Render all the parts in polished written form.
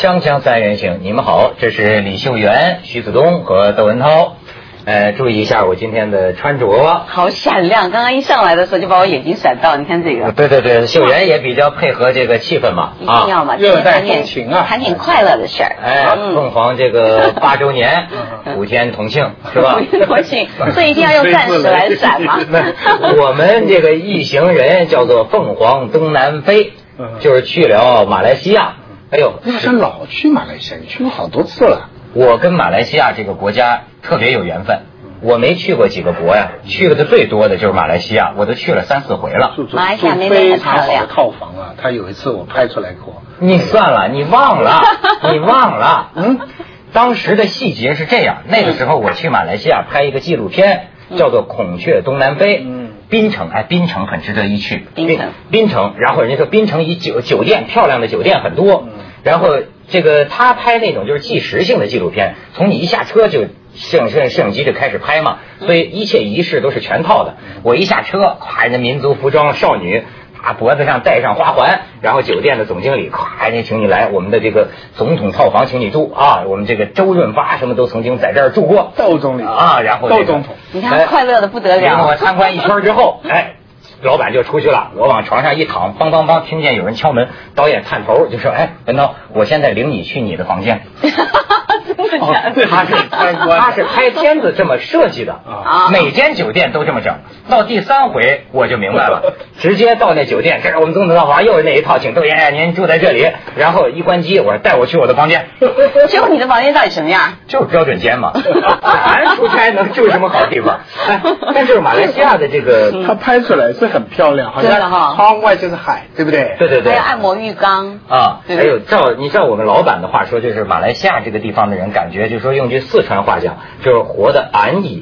锵锵三人行，你们好，这是李秀媛、徐子东和窦文涛。注意一下我今天的穿着， 好闪亮！刚刚一上来的时候就把我眼睛闪到，你看这个。 对对对，秀媛也比较配合这个气氛嘛， 一定要嘛， 热带风情啊， 谈点快乐的事儿。 凤凰这个8周年，5天同庆是吧 ？5天同庆，所以一定要用钻石来闪嘛。 我们这个一行人叫做凤凰东南飞，就是去了马来西亚。哎呦， 你好像老去马来西亚，你去过好多次了。 我跟马来西亚这个国家特别有缘分，我没去过几个国呀，去的最多的就是马来西亚，我都去了3、4回了。 马来西亚妹妹非常好的套房啊，他有一次我拍出来过。 你算了，你忘了，你忘了。当时的细节是这样，那个时候我去马来西亚拍一个纪录片，叫做《孔雀东南飞》。槟城，槟城很值得一去。槟城，然后人家说槟城酒店漂亮的酒店很多，然后这个他拍那种就是纪实性的纪录片，从你一下车就摄影机就开始拍嘛，所以一切仪式都是全套的。我一下车，咵，人家民族服装少女，脖子上戴上花环，然后酒店的总经理，咵，人家请你来我们的这个总统套房，请你住啊，我们这个周润发什么都曾经在这儿住过， 窦总理啊，然后窦总统， 你看快乐的不得了。 我参观一圈之后，老板就出去了，我往床上一躺，梆梆梆，听见有人敲门，导演探头就说：“文涛，我现在领你去你的房间。” 真的假的？ 他是拍片子这么设计的啊，每间酒店都这么整。到第3回我就明白了，直接到那酒店，这是我们总统套房，又是那一套，请窦爷您住在这里。然后一关机，我说带我去我的房间。 结果你的房间到底什么样？ 就是标准间嘛，咱出差能住什么好地方？但就是马来西亚的这个， 他拍出来是很漂亮，好像窗外就是海，对不对？ 对对对， 还有按摩浴缸啊，还有你照我们老板的话说，就是马来西亚这个地方的人感觉，就是说用句四川话讲，就是活得安逸。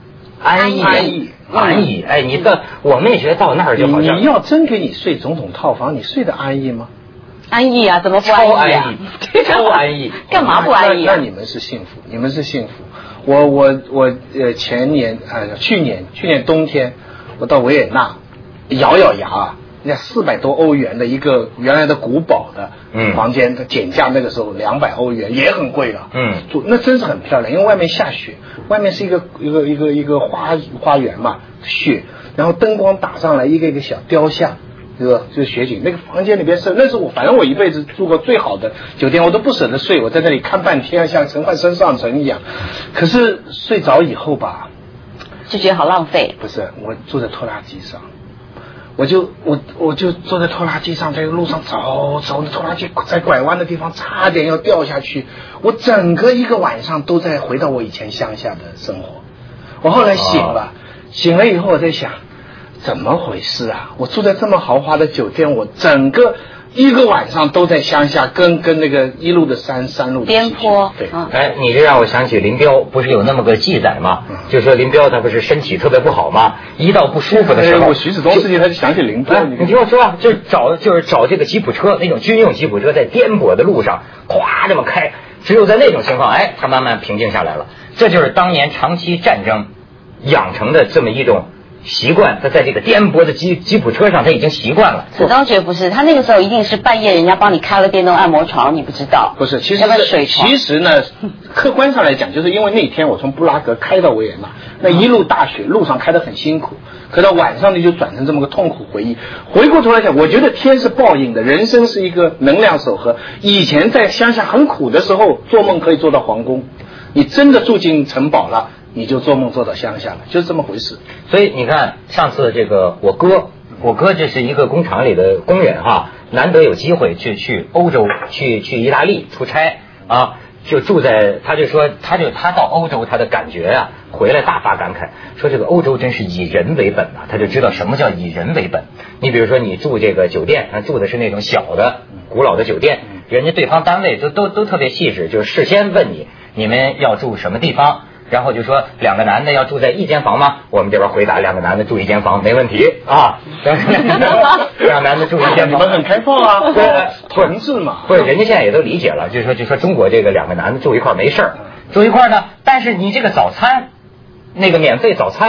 我们也觉得到那儿就好像你要真给你睡总统套房，你睡得安逸吗？ 安逸啊，怎么不安逸啊？ 超安逸， 干嘛不安逸啊？ 那你们是幸福，你们是幸福。我去年冬天，我到维也纳，咬牙啊，人家400多欧元的一个原来的古堡的房间，的减价那个时候200欧元也很贵了。那真是很漂亮，因为外面下雪，外面是一个花园嘛，雪，然后灯光打上来，一个小雕像。就是雪景，那个房间里边那是反正我一辈子住过最好的酒店，我都不舍得睡，我在那里看半天，像陈焕生上城一样。可是睡着以后吧， 就觉得好浪费。 不是，我坐在拖拉机上，我就坐在拖拉机上，在路上走，那拖拉机在拐弯的地方差点要掉下去，我整个一个晚上都在回到我以前乡下的生活。我后来醒了以后我在想，怎么回事啊？我住在这么豪华的酒店，我整个一个晚上都在乡下，跟那个一路的山路颠簸。 对， 你这让我想起林彪，不是有那么个记载吗？就说林彪他不是身体特别不好吗？一到不舒服的时候， 我徐子东事情他就想起林彪。 你听我说啊，就是找这个吉普车，那种军用吉普车，在颠簸的路上，咵这么开，只有在那种情况，他慢慢平静下来了。这就是当年长期战争养成的这么一种习惯，他在这个颠簸的吉普车上，他已经习惯了。 子东觉得不是，他那个时候一定是半夜人家帮你开了电动按摩床，你不知道。 不是，其实呢，客观上来讲，就是因为那天我从布拉格开到维也纳，那一路大雪，路上开得很辛苦，可到晚上呢就转成这么个痛苦回忆。回过头来讲，我觉得天是报应的，人生是一个能量守恒。以前在乡下很苦的时候，做梦可以做到皇宫，你真的住进城堡了，你就做梦做到乡下了，就是这么回事。 所以你看，上次这个我哥这是一个工厂里的工人哈，难得有机会去欧洲，去意大利出差啊，就住在，他就说他到欧洲他的感觉啊，回来大发感慨，说这个欧洲真是以人为本啊，他就知道什么叫以人为本。你比如说你住这个酒店，住的是那种小的古老的酒店，人家对方单位都特别细致，就是事先问你们要住什么地方。然后就说2个男的要住在一间房吗？我们这边回答2个男的住一间房没问题啊。2男的住一间房， 你们很开放啊，同志嘛。 不是，人家现在也都理解了，就说中国这个2个男的住一块没事儿，住一块呢，但是你这个早餐，那个免费早餐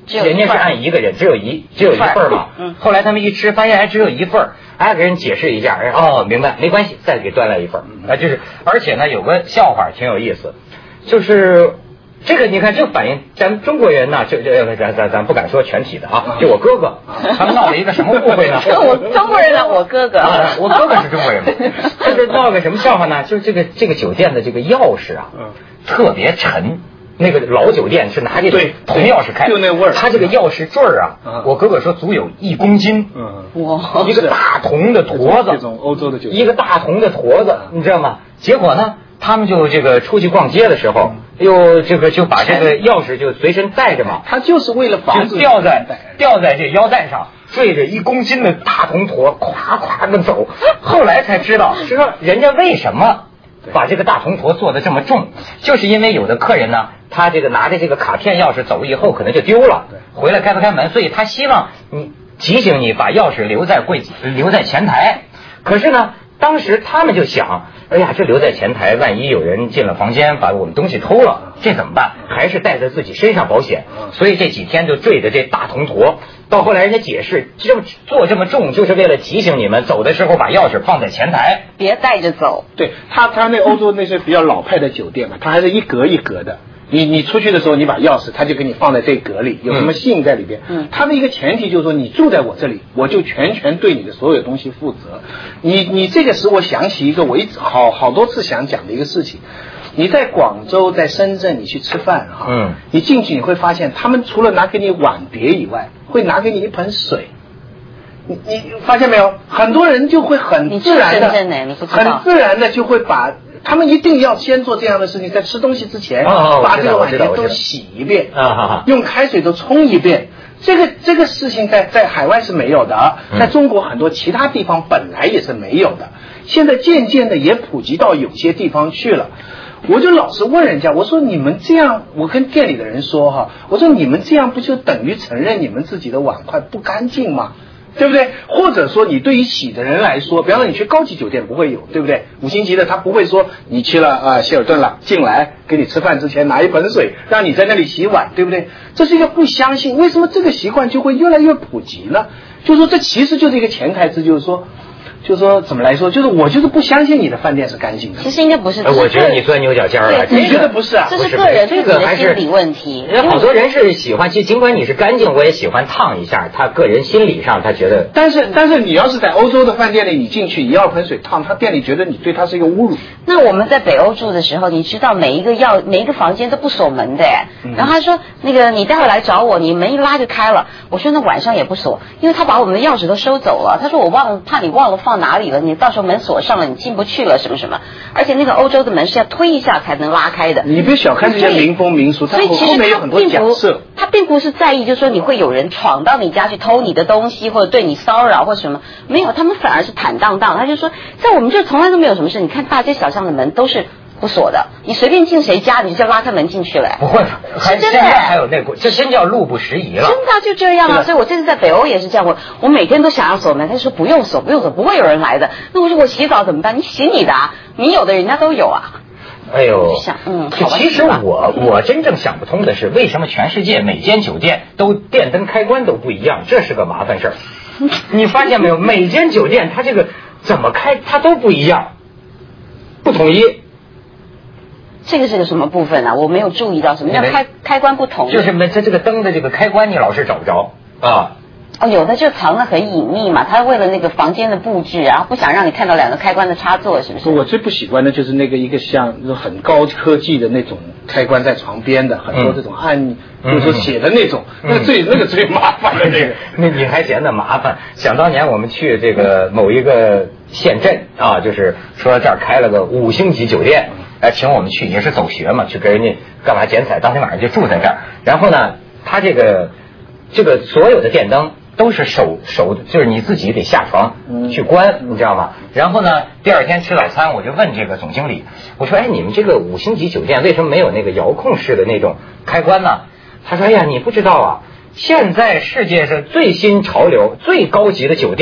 人家是按一个人，只有一份嘛。后来他们一吃，发现还只有一份，哎，给人解释一下，哦，明白，没关系，再给端来一份。就是，而且呢，有个笑话挺有意思，就是这个你看，就反映咱们中国人呢，咱不敢说全体的啊，就我哥哥，他们闹了一个什么误会呢？ 我中国人呢，我哥哥， 我哥哥是中国人，他是闹个什么笑话呢？就是这个酒店的这个钥匙啊，特别沉。那个老酒店是拿这个铜钥匙开， 就那味儿。 他这个钥匙坠儿啊，我哥哥说足有1公斤，哇，一个大铜的坨子， 这种欧洲的酒店， 一个大铜的坨子，你知道吗？结果呢，他们就这个出去逛街的时候，又这个就把这个钥匙就随身带着嘛， 他就是为了防止吊在这腰带上。坠着1公斤的大铜坨，咵咵的走。后来才知道，是说人家为什么把这个大铜坨做得这么重，就是因为有的客人呢，他这个拿着这个卡片钥匙走以后可能就丢了，回来开不开门，所以他希望你提醒你把钥匙留在前台。可是呢，当时他们就想，哎呀，这留在前台，万一有人进了房间把我们东西偷了，这怎么办？还是带在自己身上保险。所以这几天就坠着这大铜坨。到后来人家解释，做这么重，就是为了提醒你们走的时候把钥匙放在前台， 别带着走。 对，他那欧洲那些比较老派的酒店嘛，他还是一格一格的。你出去的时候，你把钥匙，他就给你放在这格里，有什么信在里边。他的一个前提就是说，你住在我这里，我就全权对你的所有东西负责。你这个使我想起一个我好多次想讲的一个事情。你在广州，在深圳，你去吃饭哈，你进去你会发现，他们除了拿给你碗碟以外，会拿给你一盆水。你发现没有？很多人就会很自然的就会把。他们一定要先做这样的事情，在吃东西之前，把这个碗碟都洗一遍，用开水都冲一遍。这个事情在海外是没有的，在中国很多其他地方本来也是没有的，现在渐渐的也普及到有些地方去了。我就老是问人家，我说你们这样，我跟店里的人说哈，我说你们这样不就等于承认你们自己的碗筷不干净吗？对不对？或者说你对于洗的人来说，比方说你去高级酒店不会有，对不对？5星级的他不会说你去了希尔顿了，进来给你吃饭之前拿一盆水让你在那里洗碗，对不对？这是一个不相信，为什么这个习惯就会越来越普及呢？就是说这其实就是一个潜台词，就是说怎么来说，就是我就是不相信你的饭店是干净的。 其实应该不是， 我觉得你钻牛角尖了。 你觉得不是啊？ 这是个人自己的心理问题。 好多人是喜欢，尽管你是干净，我也喜欢烫一下。他个人心理上他觉得， 但是你要是在欧洲的饭店里，你进去一2盆水烫，他店里觉得你对他是一个侮辱。 那我们在北欧住的时候，你知道每一个房间都不锁门的哎。然后他说那个你待会来找我，你门一拉就开了。我说那晚上也不锁，因为他把我们的钥匙都收走了。他说怕你忘了放哪里了，你到时候门锁上了，你进不去了什么什么。而且那个欧洲的门是要推一下才能拉开的。 你别小看这些民风民俗， 所以其实后面有很多假设。 他并不是在意，就是说你会有人闯到你家去偷你的东西，或者对你骚扰或什么，没有，他们反而是坦荡荡。他就说，在我们这从来都没有什么事。你看大街小巷的门都是不锁的，你随便进谁家，你就拉开门进去了。 不会，现在还有那这真叫路不拾遗了。 真的就这样啊！所以我这次在北欧也是这样，我每天都想要锁门，他说不用锁，不会有人来的。那我说我洗澡怎么办？你洗你的啊，你有的人家都有啊。 哎呦， 想其实我真正想不通的是，为什么全世界每间酒店都电灯开关都不一样？这是个麻烦事儿。你发现没有？每间酒店它这个怎么开，它都不一样，不统一。 这个是个什么部分啊？我没有注意到什么叫开关不同。 就是它这个灯的这个开关，你老是找不着啊。 有的就藏得很隐秘嘛，他为了那个房间的布置啊，不想让你看到2个开关的插座，是不是？ 我最不喜欢的就是那个一个像很高科技的那种开关在床边的，很多这种按就是说写的那种，那个最麻烦的那个。 那你还嫌得麻烦？想当年我们去这个某一个县镇啊，就是说这儿开了个5星级酒店，请我们去，也是走学嘛，去给人家干嘛剪彩，当天晚上就住在这儿。然后呢，他这个所有的电灯都是手，就是你自己得下床去关，你知道吗？然后呢，第2天吃早餐，我就问这个总经理，我说，你们这个5星级酒店为什么没有那个遥控式的那种开关呢？他说，你不知道啊，现在世界上最新潮流、最高级的酒店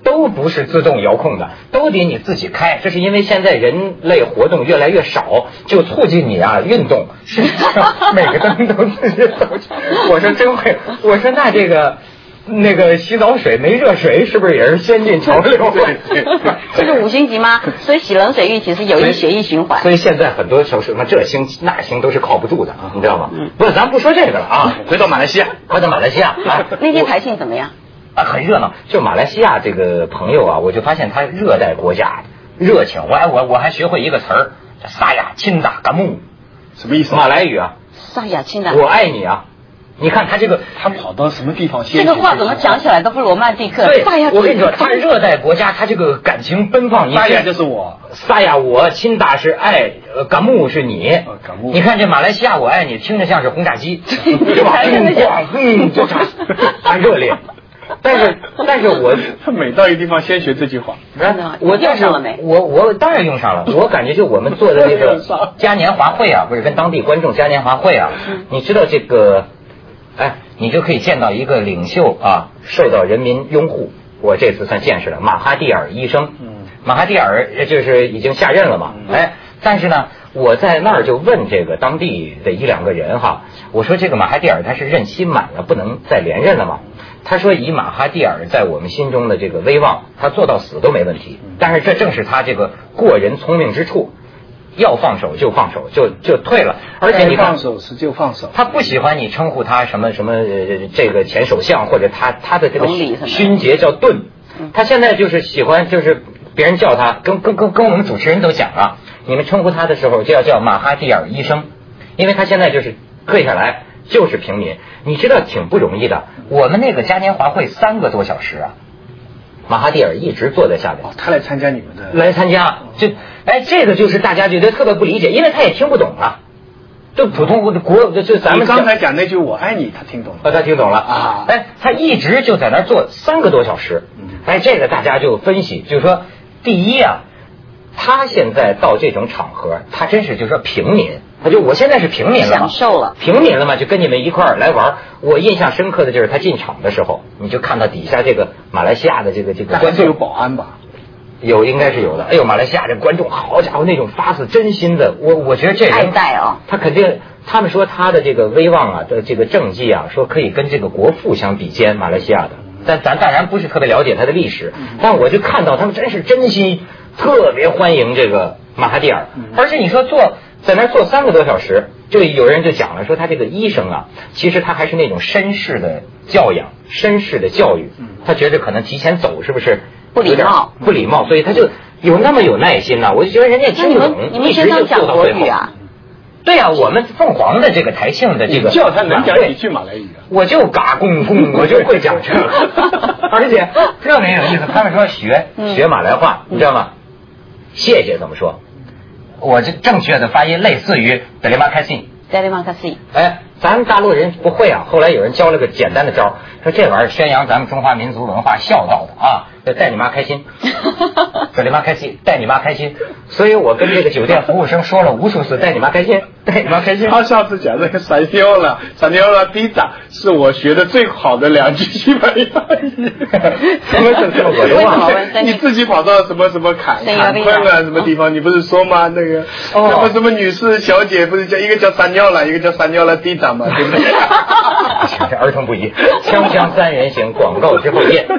都不是自动遥控的，都得你自己开。这是因为现在人类活动越来越少，就促进你啊运动。事实上，每个灯都自己走。我说真会，我说那那个洗澡水没热水，是不是也是先进潮流？ 这是5星级吗？所以洗冷水浴其实有益血液循环。 所以现在很多时候什么这星那星都是靠不住的，你知道吗？不是，咱不说这个了啊，回到马来西亚。 那天台庆怎么样？ 很热闹。就马来西亚这个朋友啊，我就发现他热带国家热情。我还学会一个词儿，叫萨亚钦达嘎木， 什么意思？ 马来语啊。 萨亚钦达， 我爱你啊。你看他他跑到什么地方先？ 这个话怎么讲起来都不罗曼蒂克？ 对，我跟你说，他热带国家，他这个感情奔放。 萨亚就是我， 萨亚我，钦达是爱，嘎木是你。 嘎木。 你看这马来西亚我爱你，听着像是轰炸机，是吧？就很热烈。但是我他每到一个地方先学这句话。 我用上了没？ 我当然用上了。我感觉就我们做的这个嘉年华会啊，不是跟当地观众嘉年华会啊，你知道这个。你就可以见到一个领袖啊，受到人民拥护。我这次算见识了，马哈蒂尔医生。马哈蒂尔就是已经下任了嘛。但是呢，我在那儿就问这个当地的1、2个人哈，我说这个马哈蒂尔他是任期满了，不能再连任了吗？他说以马哈蒂尔在我们心中的这个威望，他做到死都没问题。但是这正是他这个过人聪明之处。要放手就放手，就退了。而且你看， 放手时就放手。 他不喜欢你称呼他什么这个前首相，或者他的这个勋爵叫盾。他现在就是喜欢，就是别人叫他，跟我们主持人都讲了，你们称呼他的时候就要叫马哈蒂尔医生，因为他现在就是跪下来就是平民。你知道挺不容易的。我们那个嘉年华会3个多小时啊。马哈蒂尔一直坐在下面。 他来参加你们的？ 来参加，这个就是大家觉得特别不理解，因为他也听不懂啊。就普通就咱们刚才讲那句我爱你，他听懂了。 他听懂了啊。他一直就在那儿坐3个多小时。这个大家就分析，就是说，第一啊，他现在到这种场合，他真是就是说平民。我现在是平民了嘛， 享受了平民了嘛，就跟你们一块儿来玩。我印象深刻的就是他进场的时候，你就看到底下这个马来西亚的这个观众有保安吧？ 应该是有的。马来西亚这观众，好家伙，那种发自真心的，我觉得这人爱戴啊， 他肯定，他们说他的这个威望啊，这个政绩啊，说可以跟这个国父相比肩，马来西亚的。但咱当然不是特别了解他的历史，但我就看到他们真是真心特别欢迎这个马哈蒂尔，而且你说在那坐3个多小时，就有人就讲了，说他这个医生啊，其实他还是那种绅士的教养、绅士的教育，他觉得可能提前走是不是不礼貌， 所以他就有那么有耐心呢。我就觉得人家听不懂， 你们身上讲国语啊？ 对啊，我们凤凰的这个台庆的这个叫他能讲几句马来语啊？ 我就嘎公公，我就会讲这个，而且特别有意思。他们说学马来话，你知道吗？谢谢怎么说？我这正确的发音类似于德里玛开信。咱大陆人不会啊。后来有人教了个简单的招，说这玩意儿宣扬咱们中华民族文化孝道的啊，带你妈开心，德里玛开心，带你妈开心。所以我跟这个酒店服务生说了无数次，带你妈开心，带你妈开心。 他上次讲那个三丢了迪达是我学的最好的2句西班牙语。 什么我都忘了。 你自己跑到什么坎昆啊什么地方，你不是说吗？那个什么女士小姐不是叫一个叫三尿了，一个叫三尿了迪达嘛，对不对？ 这儿童不宜，锵锵3人行，广告之后见。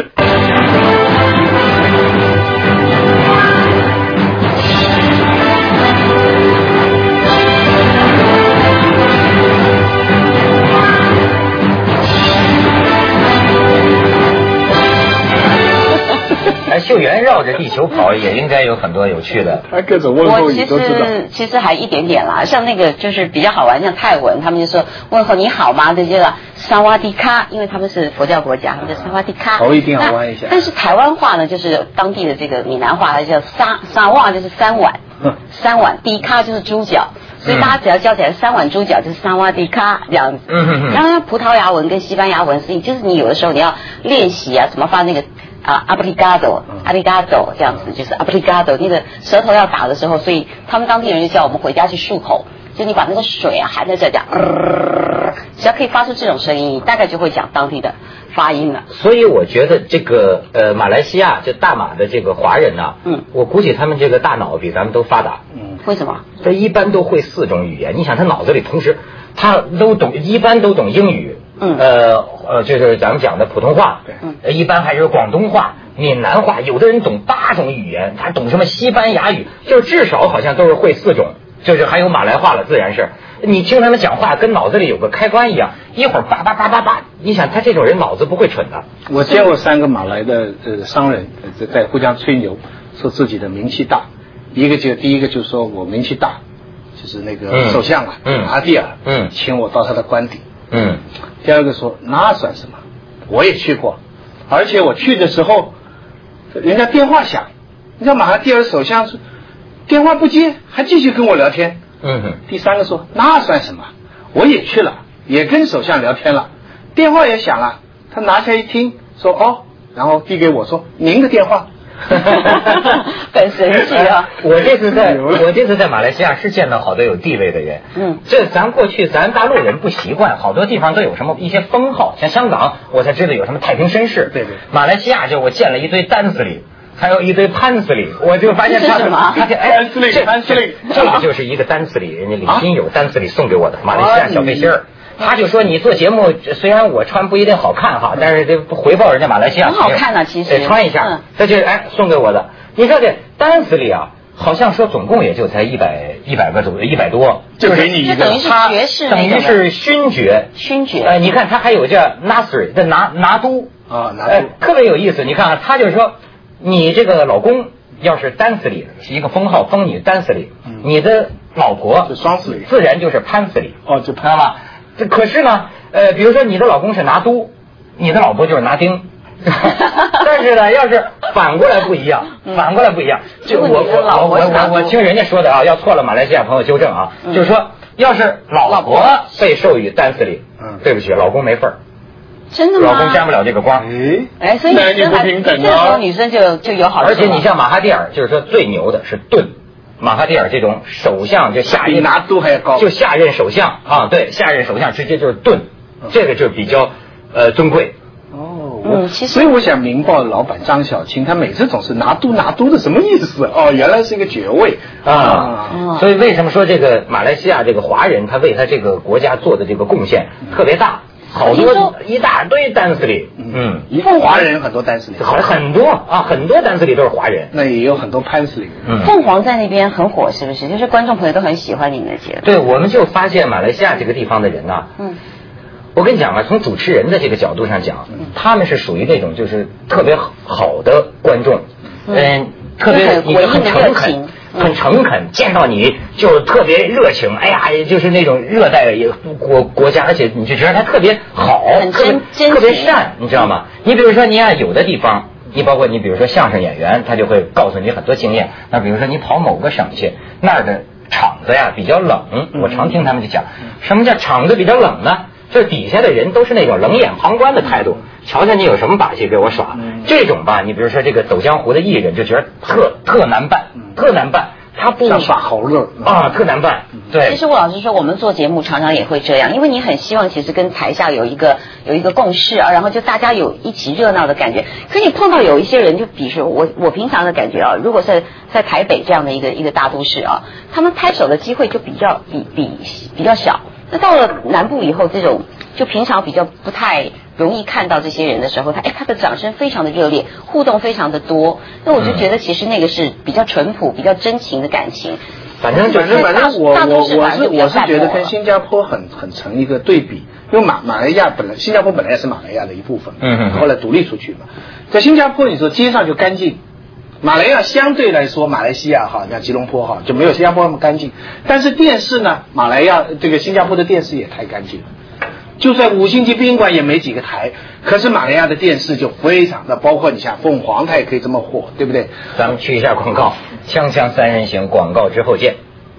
秀媛绕着地球跑也应该有很多有趣的， 各种问候语都知道。 其实还一点点啦，像那个就是比较好玩，像泰文，他们就说问候你好吗？这叫萨瓦迪卡，因为他们是佛教国家，他们叫萨瓦迪卡。 头一定要弯一下。 但是台湾话呢，就是当地的这个闽南话，它叫沙瓦，就是3碗，3碗，迪卡就是猪脚。所以大家只要叫起来3碗猪脚就是萨瓦迪卡这样子。然后葡萄牙文跟西班牙文是，就是你有的时候你要练习啊，怎么发那个obrigado 这样子，就是 obrigado 那个舌头要打的时候，所以他们当地人就叫我们回家去漱口，就你把那个水啊含在这讲， 只要可以发出这种声音，你大概就会讲当地的发音了。 所以我觉得这个马来西亚就大马的这个华人呐，我估计他们这个大脑比咱们都发达。 为什么？ 他一般都会4种语言，你想他脑子里同时他都懂，一般都懂英语，就是咱们讲的普通话，一般还有广东话、闽南话，有的人懂8种语言，他懂什么西班牙语，就至少好像都是会4种，就是还有马来话了，自然是。你听他们讲话，跟脑子里有个开关一样，一会儿叭叭叭叭叭，你想他这种人脑子不会蠢的。 我见过3个马来的商人在互相吹牛，说自己的名气大。第一个就说我名气大，就是那个首相马哈蒂尔，请我到他的官邸。第二个说那算什么，我也去过，而且我去的时候，人家电话响，人家马哈蒂尔首相说电话不接，还继续跟我聊天。第3个说那算什么，我也去了，也跟首相聊天了，电话也响了，他拿下一听说哦，然后递给我说您的电话。 很神奇啊！ 我这次在马来西亚是见到好多有地位的人。这咱过去咱大陆人不习惯，好多地方都有什么一些封号，像香港我才知道有什么太平绅士。 对。 马来西亚就我见了一堆丹斯里，还有一堆潘斯里，我就发现他什么？ 丹斯里， 这个就是一个丹斯里，人家李欣有丹斯里送给我的马来西亚小背心儿。他就说你做节目，虽然我穿不一定好看哈，但是这回报人家马来西亚很好看啊，其实穿一下，这就是送给我的。你说这丹斯里啊，好像说总共也就才100个左右，100多， 就给你一个， 等于是爵士， 等于是勋爵。你看他还有叫 Nasri 的拿督啊， 特别有意思。你看啊，他就是说你这个老公要是丹斯里是一个封号，封你丹斯里，你的老婆是双斯里， 自然就是潘斯里。 就知道吗？这可是呢，比如说你的老公是拿督，你的老婆就是拿丁，但是呢，要是反过来不一样，就我听人家说的啊，要错了马来西亚朋友纠正啊，就是说要是老婆被授予丹斯里，对不起，老公没份儿。 真的吗？ 老公沾不了这个光。 所以男女不平等这时候女生就有好处。 而且你像马哈蒂尔，就是说最牛的是盾。马哈蒂尔这种首相就下任拿督还要高， 就下任首相啊，对，下任首相直接就是盾，这个就比较尊贵。 所以我想明报老板张小青，他每次总是拿督的什么意思？原来是一个爵位啊。 所以为什么说这个马来西亚这个华人，他为他这个国家做的这个贡献特别大？好多一大堆丹斯里， 华人很多丹斯里， 很多啊，很多丹斯里都是华人， 那也有很多潘斯里。 凤凰在那边很火，是不是？就是观众朋友都很喜欢你们的节目。 对，我们就发现马来西亚这个地方的人呐，我跟你讲啊，从主持人的这个角度上讲，他们是属于那种就是特别好的观众，特别很诚恳，见到你就特别热情，哎呀，就是那种热带国家，而且你就觉得他特别好，特别善，你知道吗？你比如说，你看有的地方，你包括你比如说相声演员，他就会告诉你很多经验。那比如说你跑某个省去，那儿的场子呀比较冷，我常听他们就讲，什么叫场子比较冷呢？就是底下的人都是那种冷眼旁观的态度，瞧瞧你有什么把戏给我耍，这种吧，你比如说这个走江湖的艺人就觉得特难办，他不像耍猴子啊，特难办。对， 其实我老实说，我们做节目常常也会这样，因为你很希望其实跟台下有一个共识啊，然后就大家有一起热闹的感觉。可你碰到有一些人，就比如说我平常的感觉啊，如果是在台北这样的一个大都市啊，他们拍手的机会就比较小。那到了南部以后，这种就平常比较不太容易看到这些人的时候，他的掌声非常的热烈，互动非常的多。那我就觉得其实那个是比较淳朴、比较真情的感情。 反正我是觉得跟新加坡很成一个对比，因为新加坡本来也是马来亚的一部分，后来独立出去嘛。在新加坡，你说街上就干净。马来亚相对来说，马来西亚像吉隆坡就没有新加坡那么干净。但是电视呢，新加坡的电视也太干净了，就算5星级宾馆也没几个台。可是马来亚的电视就非常的，包括你像凤凰，它也可以这么火，对不对？ 咱们去一下广告，锵锵三人行，广告之后见。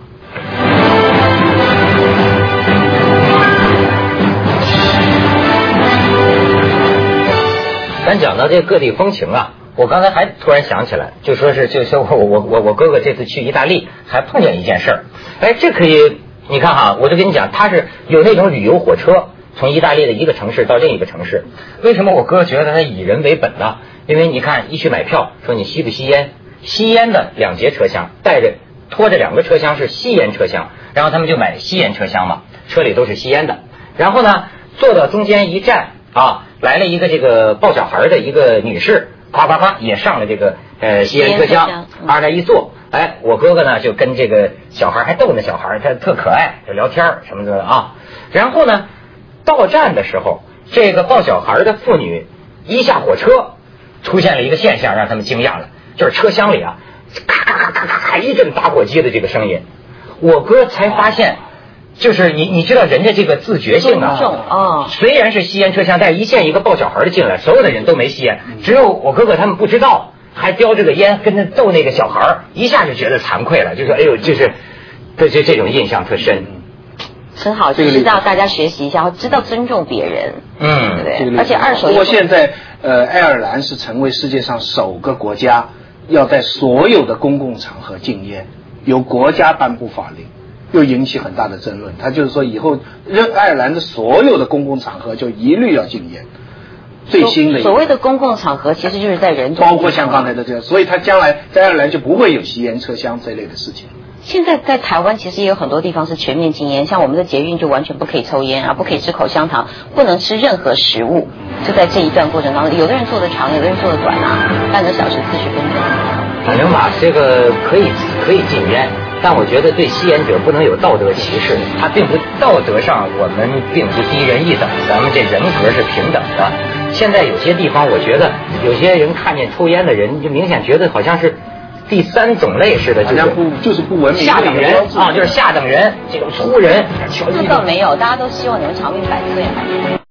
咱讲到这各地风情啊。我刚才还突然想起来，就说我哥哥这次去意大利还碰见一件事儿，这可以，你看哈，我就跟你讲，他是有那种旅游火车， 从意大利的一个城市到另一个城市。为什么我哥觉得他以人为本呢？因为你看一去买票，说你吸不吸烟，吸烟的2节车厢，拖着2个车厢是吸烟车厢，然后他们就买吸烟车厢嘛，车里都是吸烟的。然后呢，坐到中间一站啊，来了一个这个抱小孩的一个女士，夸夸夸也上了这个吸烟车厢，二来一坐，哎，我哥哥呢就跟这个小孩还逗那小孩，他特可爱，就聊天什么的啊。然后呢，到站的时候，这个抱小孩的妇女一下火车，出现了一个现象让他们惊讶了，就是车厢里啊，咔咔咔咔咔一阵打火机的这个声音。我哥才发现。就是你知道人家这个自觉性啊，虽然是吸烟车厢，但是一见一个抱小孩的进来，所有的人都没吸烟，只有我哥哥他们不知道，还叼着个烟跟着逗那个小孩，一下就觉得惭愧了，就说哎呦，就是这种印象特深。 很好，知道大家学习一下，知道尊重别人，对不对？而且二手。 不过现在爱尔兰是成为世界上首个国家要在所有的公共场合禁烟，由国家颁布法令。又引起很大的争论，他就是说以后爱尔兰的所有的公共场合就一律要禁烟。最新的所谓的公共场合其实就是在人多， 包括像刚才的这样，所以他将来在爱尔兰就不会有吸烟车厢这类的事情。 现在在台湾其实也有很多地方是全面禁烟，像我们的捷运就完全不可以抽烟啊，不可以吃口香糖，不能吃任何食物。就在这一段过程当中，有的人做的长，有的人做的短啊，半个小时40分钟。 反正吧，这个可以禁烟。但我觉得对吸烟者不能有道德歧视，他并不道德上我们并不低人一等，咱们这人格是平等的。现在有些地方，我觉得有些人看见抽烟的人，就明显觉得好像是第3种类似的， 就是不文明下等人啊，就是下等人，这种粗人。 这倒没有，大家都希望你们长命百岁嘛。